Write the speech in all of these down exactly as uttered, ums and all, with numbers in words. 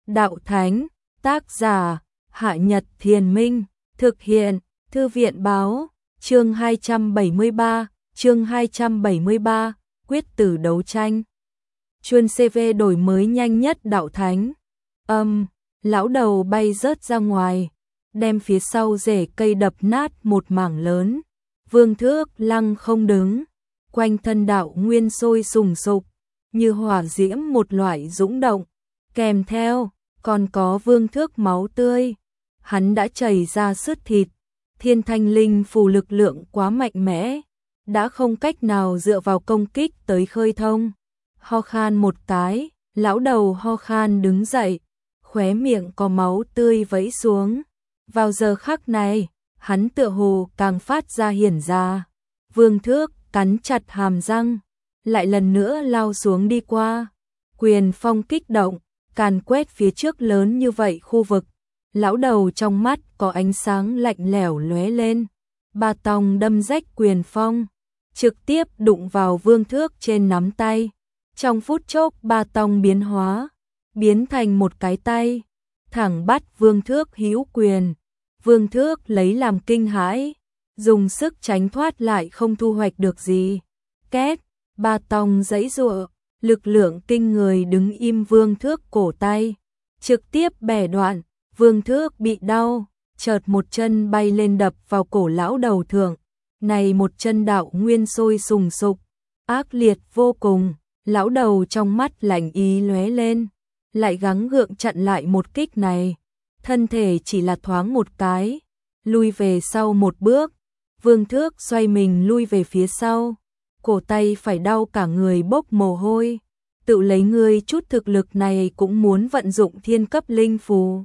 đạo thánh, tác giả, Hạ Nhật Thiền Minh, thực hiện, Thư viện báo, chương hai trăm bảy mươi ba, chương hai trăm bảy mươi ba, quyết tử đấu tranh. Chuân xê vê đổi mới nhanh nhất đạo thánh. Âm, lão đầu bay rớt ra ngoài, đem phía sau rễ cây đập nát một mảng lớn. Vương Thước lăng không đứng, quanh thân đạo nguyên sôi sùng sục, như hỏa diễm một loại dũng động, kèm theo còn có Vương Thước máu tươi. Hắn đã chảy ra sứt thịt, thiên thanh linh phù lực lượng quá mạnh mẽ, đã không cách nào dựa vào công kích tới khơi thông. Ho khan một cái, lão đầu ho khan đứng dậy, khóe miệng có máu tươi vẫy xuống. Vào giờ khắc này, hắn tựa hồ càng phát ra hiển ra. Vương Thước cắn chặt hàm răng, lại lần nữa lao xuống đi qua. Quyền phong kích động, càn quét phía trước lớn như vậy khu vực. Lão đầu trong mắt có ánh sáng lạnh lẽo lóe lên. Ba tòng đâm rách quyền phong, trực tiếp đụng vào Vương Thước trên nắm tay. Trong phút chốc ba tòng biến hóa, biến thành một cái tay, thẳng bắt Vương Thước hữu quyền. Vương Thước lấy làm kinh hãi, dùng sức tránh thoát lại không thu hoạch được gì. Két, ba tòng giãy giụa, lực lượng kinh người đứng im Vương Thước cổ tay, trực tiếp bẻ đoạn. Vương Thước bị đau, chợt một chân bay lên đập vào cổ lão đầu thượng. Này một chân đạo nguyên sôi sùng sục, ác liệt vô cùng. Lão đầu trong mắt lạnh ý lóe lên, lại gắng gượng chặn lại một kích này. Thân thể chỉ là thoáng một cái, lui về sau một bước. Vương Thước xoay mình lui về phía sau, cổ tay phải đau cả người bốc mồ hôi. Tự lấy ngươi chút thực lực này cũng muốn vận dụng thiên cấp linh phù.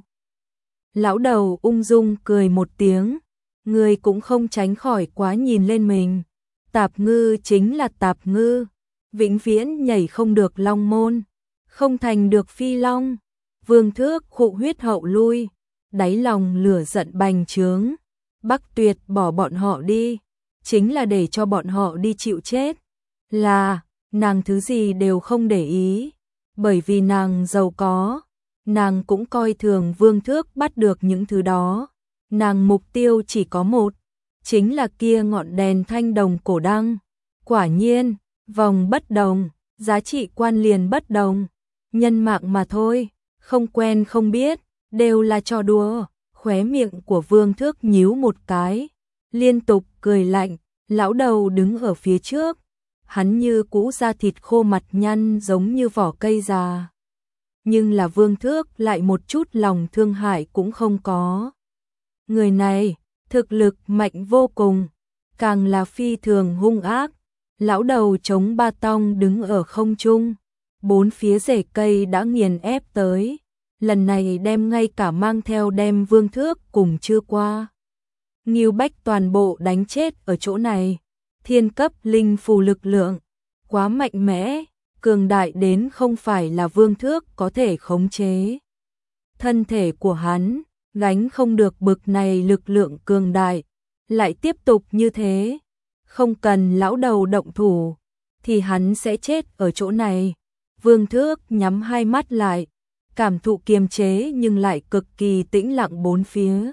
Lão đầu ung dung cười một tiếng, ngươi cũng không tránh khỏi quá nhìn lên mình. Tạp ngư chính là tạp ngư, vĩnh viễn nhảy không được long môn, không thành được phi long. Vương Thước khụ huyết hậu lui, đáy lòng lửa giận bành trướng. Bắc Tuyệt bỏ bọn họ đi, chính là để cho bọn họ đi chịu chết. Là, nàng thứ gì đều không để ý, bởi vì nàng giàu có. Nàng cũng coi thường Vương Thước bắt được những thứ đó. Nàng mục tiêu chỉ có một, chính là kia ngọn đèn thanh đồng cổ đăng. Quả nhiên, vòng bất đồng, giá trị quan liền bất đồng. Nhân mạng mà thôi, không quen không biết, đều là trò đùa. Khóe miệng của Vương Thước nhíu một cái, liên tục cười lạnh. Lão đầu đứng ở phía trước, hắn như cũ da thịt khô mặt nhăn giống như vỏ cây già. Nhưng là Vương Thước lại một chút lòng thương hại cũng không có. Người này, thực lực mạnh vô cùng, càng là phi thường hung ác. Lão đầu chống ba tong đứng ở không trung, bốn phía rễ cây đã nghiền ép tới. Lần này đem ngay cả mang theo đem Vương Thước cùng chưa qua. Ngưu Bách toàn bộ đánh chết ở chỗ này. Thiên cấp linh phù lực lượng, quá mạnh mẽ. Cường đại đến không phải là Vương Thước có thể khống chế. Thân thể của hắn gánh không được bực này lực lượng cường đại, lại tiếp tục như thế, không cần lão đầu động thủ thì hắn sẽ chết ở chỗ này. Vương Thước nhắm hai mắt lại, cảm thụ kiềm chế nhưng lại cực kỳ tĩnh lặng bốn phía.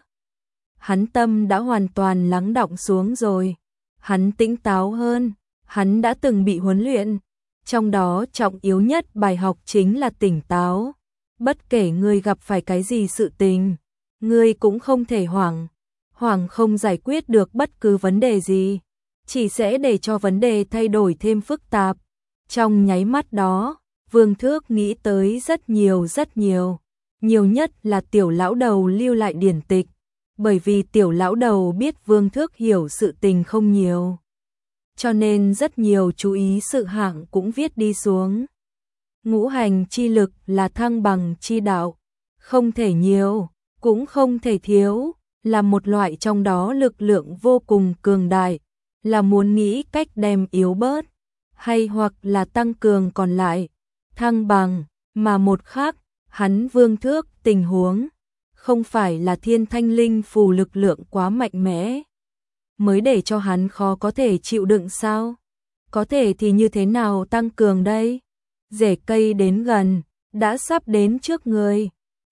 Hắn tâm đã hoàn toàn lắng đọng xuống rồi, hắn tỉnh táo hơn, hắn đã từng bị huấn luyện. Trong đó trọng yếu nhất bài học chính là tỉnh táo. Bất kể ngươi gặp phải cái gì sự tình, ngươi cũng không thể hoảng. Hoảng không giải quyết được bất cứ vấn đề gì, chỉ sẽ để cho vấn đề thay đổi thêm phức tạp. Trong nháy mắt đó, Vương Thước nghĩ tới rất nhiều rất nhiều. Nhiều nhất là tiểu lão đầu lưu lại điển tịch, bởi vì tiểu lão đầu biết Vương Thước hiểu sự tình không nhiều, cho nên rất nhiều chú ý sự hạng cũng viết đi xuống. Ngũ hành chi lực là thăng bằng chi đạo, không thể nhiều, cũng không thể thiếu, là một loại trong đó lực lượng vô cùng cường đại, là muốn nghĩ cách đem yếu bớt, hay hoặc là tăng cường còn lại, thăng bằng. Mà một khác, hắn Vương Thước tình huống, không phải là thiên thanh linh phù lực lượng quá mạnh mẽ, mới để cho hắn khó có thể chịu đựng sao? Có thể thì như thế nào tăng cường đây? Rễ cây đến gần, đã sắp đến trước người.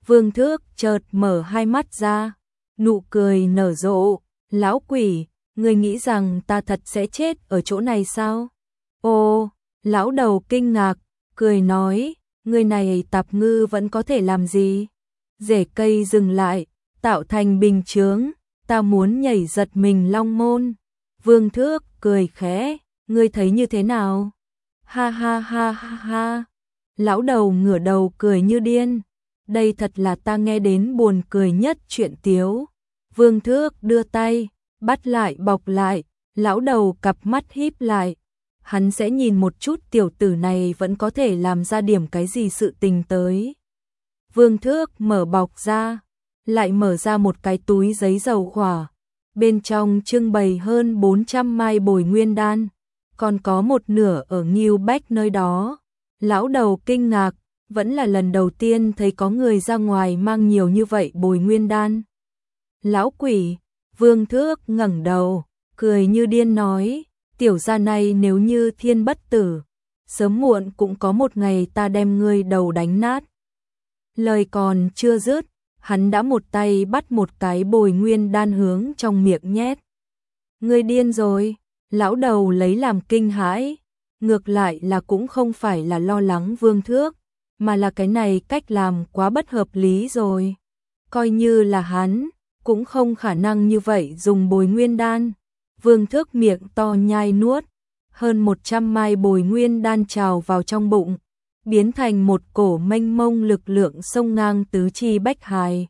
Vương Thước chợt mở hai mắt ra, nụ cười nở rộ, lão quỷ, ngươi nghĩ rằng ta thật sẽ chết ở chỗ này sao? Ô, lão đầu kinh ngạc, cười nói, người này tạp ngư vẫn có thể làm gì? Rễ cây dừng lại, tạo thành bình chướng, ta muốn nhảy giật mình long môn. Vương Thước cười khẽ, ngươi thấy như thế nào? Ha ha ha ha ha. Lão đầu ngửa đầu cười như điên. Đây thật là ta nghe đến buồn cười nhất chuyện tiếu. Vương Thước đưa tay, bắt lại bọc lại, lão đầu cặp mắt híp lại. Hắn sẽ nhìn một chút tiểu tử này vẫn có thể làm ra điểm cái gì sự tình tới. Vương Thước mở bọc ra, lại mở ra một cái túi giấy dầu hỏa. Bên trong trưng bày hơn bốn trăm mai bồi nguyên đan, còn có một nửa ở Ngưu Bách nơi đó. Lão đầu kinh ngạc, vẫn là lần đầu tiên thấy có người ra ngoài mang nhiều như vậy bồi nguyên đan. Lão quỷ, Vương Thước ngẩng đầu, cười như điên nói, tiểu gia này nếu như thiên bất tử, sớm muộn cũng có một ngày ta đem ngươi đầu đánh nát. Lời còn chưa dứt, hắn đã một tay bắt một cái bồi nguyên đan hướng trong miệng nhét. Ngươi điên rồi, lão đầu lấy làm kinh hãi, ngược lại là cũng không phải là lo lắng Vương Thước, mà là cái này cách làm quá bất hợp lý rồi. Coi như là hắn, cũng không khả năng như vậy dùng bồi nguyên đan. Vương Thước miệng to nhai nuốt, hơn một trăm mai bồi nguyên đan trào vào trong bụng, biến thành một cổ mênh mông lực lượng sông ngang tứ chi bách hài.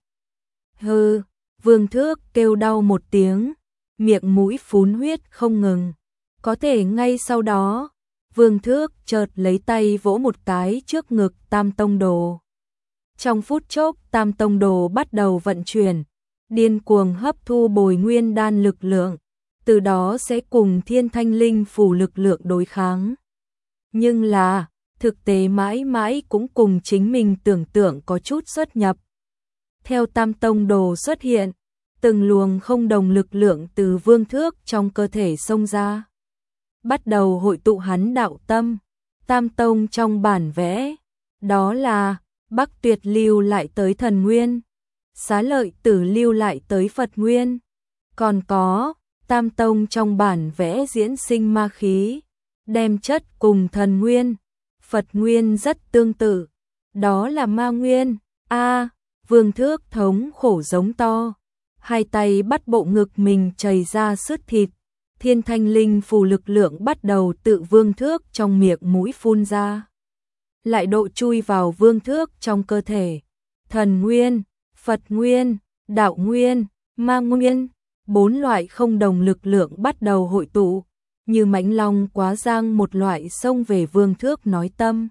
Hừ, Vương Thước kêu đau một tiếng, miệng mũi phún huyết không ngừng. Có thể ngay sau đó, Vương Thước chợt lấy tay vỗ một cái trước ngực Tam Tông Đồ. Trong phút chốc Tam Tông Đồ bắt đầu vận chuyển, điên cuồng hấp thu bồi nguyên đan lực lượng, từ đó sẽ cùng Thiên Thanh Linh phủ lực lượng đối kháng. Nhưng là, thực tế mãi mãi cũng cùng chính mình tưởng tượng có chút xuất nhập. Theo Tam Tông Đồ xuất hiện, từng luồng không đồng lực lượng từ Vương Thước trong cơ thể xông ra, bắt đầu hội tụ hắn đạo tâm. Tam Tông trong bản vẽ, đó là Bắc Tuyệt lưu lại tới Thần Nguyên, Xá Lợi Tử lưu lại tới Phật Nguyên, còn có Tam Tông trong bản vẽ diễn sinh ma khí, đem chất cùng Thần Nguyên, Phật Nguyên rất tương tự, đó là Ma Nguyên. A, Vương Thước thống khổ giống to, hai tay bắt bộ ngực mình chảy ra sứt thịt, Thiên Thanh Linh phù lực lượng bắt đầu tự Vương Thước trong miệng mũi phun ra, lại độ chui vào Vương Thước trong cơ thể. Thần Nguyên, Phật Nguyên, Đạo Nguyên, Ma Nguyên, bốn loại không đồng lực lượng bắt đầu hội tụ, như mãnh long quá giang một loại xông về Vương Thước nói tâm.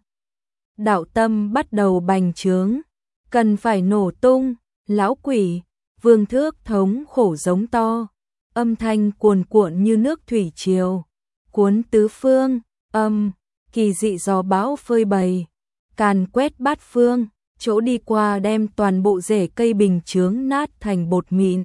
Đạo tâm bắt đầu bành trướng, cần phải nổ tung. Lão quỷ, Vương Thước thống khổ giống to, âm thanh cuồn cuộn như nước thủy triều, cuốn tứ phương, âm, kỳ dị gió bão phơi bày, càn quét bát phương, chỗ đi qua đem toàn bộ rễ cây bình chướng nát thành bột mịn.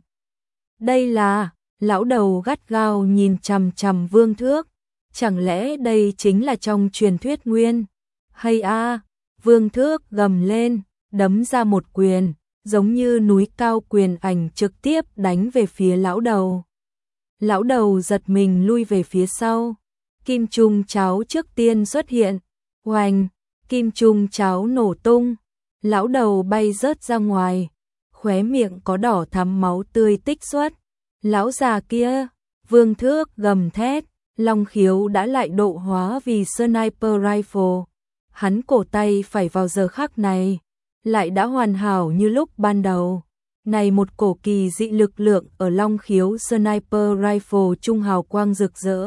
Đây là, lão đầu gắt gao nhìn chằm chằm Vương Thước, chẳng lẽ đây chính là trong truyền thuyết nguyên? Hay a, Vương Thước gầm lên, đấm ra một quyền, giống như núi cao quyền ảnh trực tiếp đánh về phía lão đầu. Lão đầu giật mình lui về phía sau, kim trung cháo trước tiên xuất hiện, oành, kim trung cháo nổ tung, lão đầu bay rớt ra ngoài, khóe miệng có đỏ thắm máu tươi tích xuất. Lão già kia, Vương Thước gầm thét, long khiếu đã lại độ hóa vì sniper rifle. Hắn cổ tay phải vào giờ khắc này, lại đã hoàn hảo như lúc ban đầu. Này một cổ kỳ dị lực lượng ở long khiếu sniper rifle trung hào quang rực rỡ.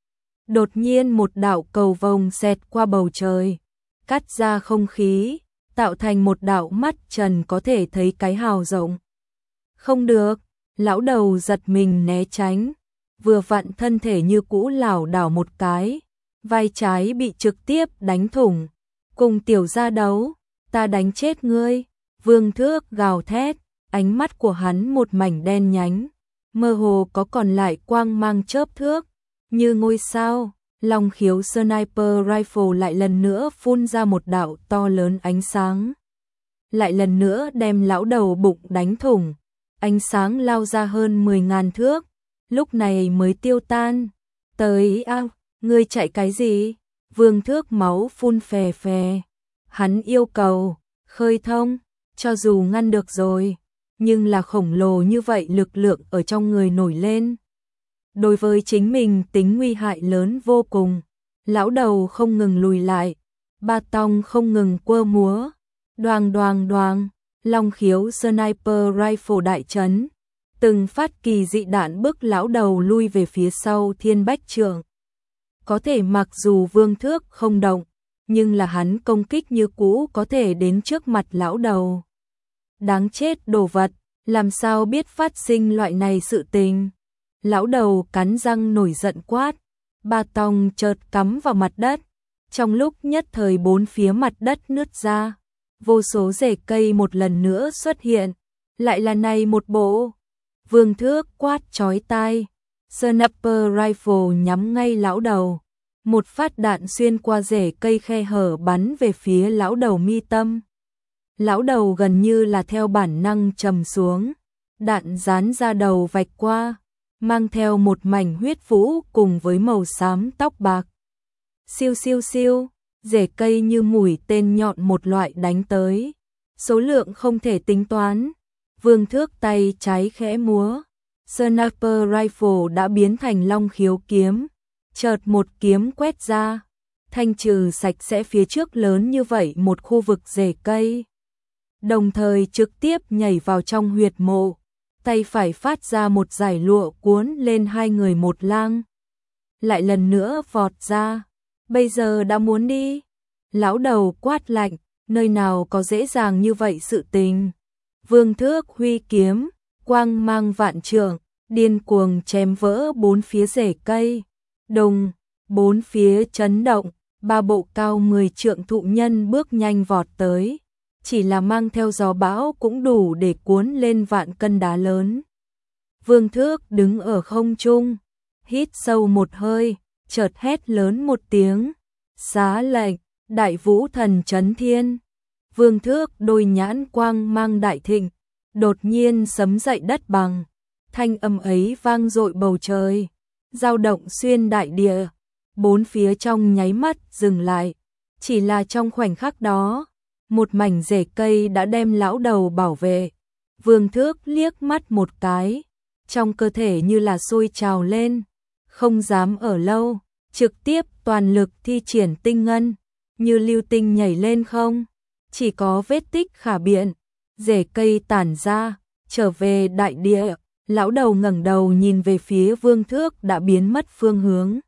Đột nhiên một đạo cầu vồng xẹt qua bầu trời, cắt ra không khí, tạo thành một đạo mắt trần có thể thấy cái hào rộng. Không được, lão đầu giật mình né tránh, vừa vặn thân thể như cũ lảo đảo một cái, vai trái bị trực tiếp đánh thủng. Cùng tiểu gia đấu, ta đánh chết ngươi. Vương Thước gào thét, ánh mắt của hắn một mảnh đen nhánh, mơ hồ có còn lại quang mang chớp thước, như ngôi sao. Long khiếu sniper rifle lại lần nữa phun ra một đạo to lớn ánh sáng. lại lần nữa đem lão đầu bụng đánh thủng, ánh sáng lao ra hơn mười ngàn thước, lúc này mới tiêu tan. Tới a, ngươi chạy cái gì? Vương Thước máu phun phè phè. Hắn yêu cầu khơi thông, cho dù ngăn được rồi, nhưng là khổng lồ như vậy lực lượng ở trong người nổi lên. Đối với chính mình tính nguy hại lớn vô cùng, lão đầu không ngừng lùi lại, ba tong không ngừng quơ múa, đoàng đoàng đoàng, long khiếu sniper rifle đại chấn, từng phát kỳ dị đạn bức lão đầu lui về phía sau thiên bách trượng. Có thể mặc dù Vương Thước không động, nhưng là hắn công kích như cũ có thể đến trước mặt lão đầu. Đáng chết đồ vật, làm sao biết phát sinh loại này sự tình. Lão đầu cắn răng nổi giận quát, ba tong chợt cắm vào mặt đất, trong lúc nhất thời bốn phía mặt đất nứt ra, vô số rễ cây một lần nữa xuất hiện, lại là này một bộ. Vương Thước quát chói tai, sniper rifle nhắm ngay lão đầu, một phát đạn xuyên qua rễ cây khe hở bắn về phía lão đầu mi tâm. Lão đầu gần như là theo bản năng trầm xuống, đạn dán ra đầu vạch qua, mang theo một mảnh huyết vũ cùng với màu xám tóc bạc. Siêu siêu siêu, rễ cây như mũi tên nhọn một loại đánh tới, số lượng không thể tính toán. Vương Thước tay trái khẽ múa, sniper rifle đã biến thành long khiếu kiếm, chợt một kiếm quét ra, thanh trừ sạch sẽ phía trước lớn như vậy một khu vực rễ cây. Đồng thời trực tiếp nhảy vào trong huyệt mộ, tay phải phát ra một dải lụa cuốn lên hai người một lang. Lại lần nữa vọt ra, bây giờ đã muốn đi. Lão đầu quát lạnh, nơi nào có dễ dàng như vậy sự tình. Vương Thước huy kiếm, quang mang vạn trượng, điên cuồng chém vỡ bốn phía rễ cây. Đùng, bốn phía chấn động, ba bộ cao mười trượng thụ nhân bước nhanh vọt tới. Chỉ là mang theo gió bão cũng đủ để cuốn lên vạn cân đá lớn. Vương Thước đứng ở không trung, hít sâu một hơi, chợt hét lớn một tiếng, xá lệnh, đại vũ thần chấn thiên. Vương Thước đôi nhãn quang mang đại thịnh, đột nhiên sấm dậy đất bằng, thanh âm ấy vang dội bầu trời, dao động xuyên đại địa, bốn phía trong nháy mắt dừng lại, chỉ là trong khoảnh khắc đó, một mảnh rễ cây đã đem lão đầu bảo vệ. Vương Thước liếc mắt một cái, trong cơ thể như là sôi trào lên, không dám ở lâu, trực tiếp toàn lực thi triển tinh ngân, như lưu tinh nhảy lên không, chỉ có vết tích khả biện, rễ cây tản ra, trở về đại địa. Lão đầu ngẩng đầu nhìn về phía Vương Thước đã biến mất phương hướng.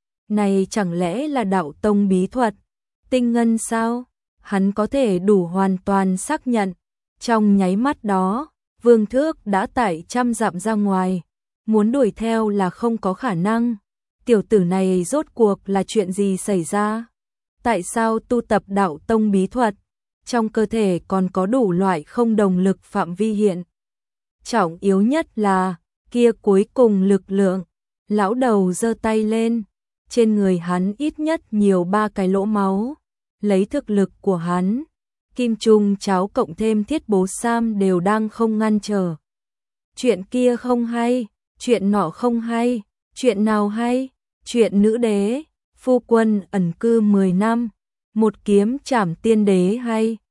Này chẳng lẽ là đạo tông bí thuật, tinh ngân sao? Hắn có thể đủ hoàn toàn xác nhận. Trong nháy mắt đó, Vương Thước đã tại trăm dặm ra ngoài, muốn đuổi theo là không có khả năng. Tiểu tử này rốt cuộc là chuyện gì xảy ra? Tại sao tu tập đạo tông bí thuật, trong cơ thể còn có đủ loại không đồng lực phạm vi hiện? Trọng yếu nhất là, kia cuối cùng lực lượng. Lão đầu giơ tay lên, trên người hắn ít nhất nhiều ba cái lỗ máu. Lấy thực lực của hắn, kim trung cháo cộng thêm thiết bố sam đều đang không ngăn trở. Chuyện kia không hay, chuyện nọ không hay, chuyện nào hay, chuyện nữ đế, phu quân ẩn cư mười năm, một kiếm trảm tiên đế hay.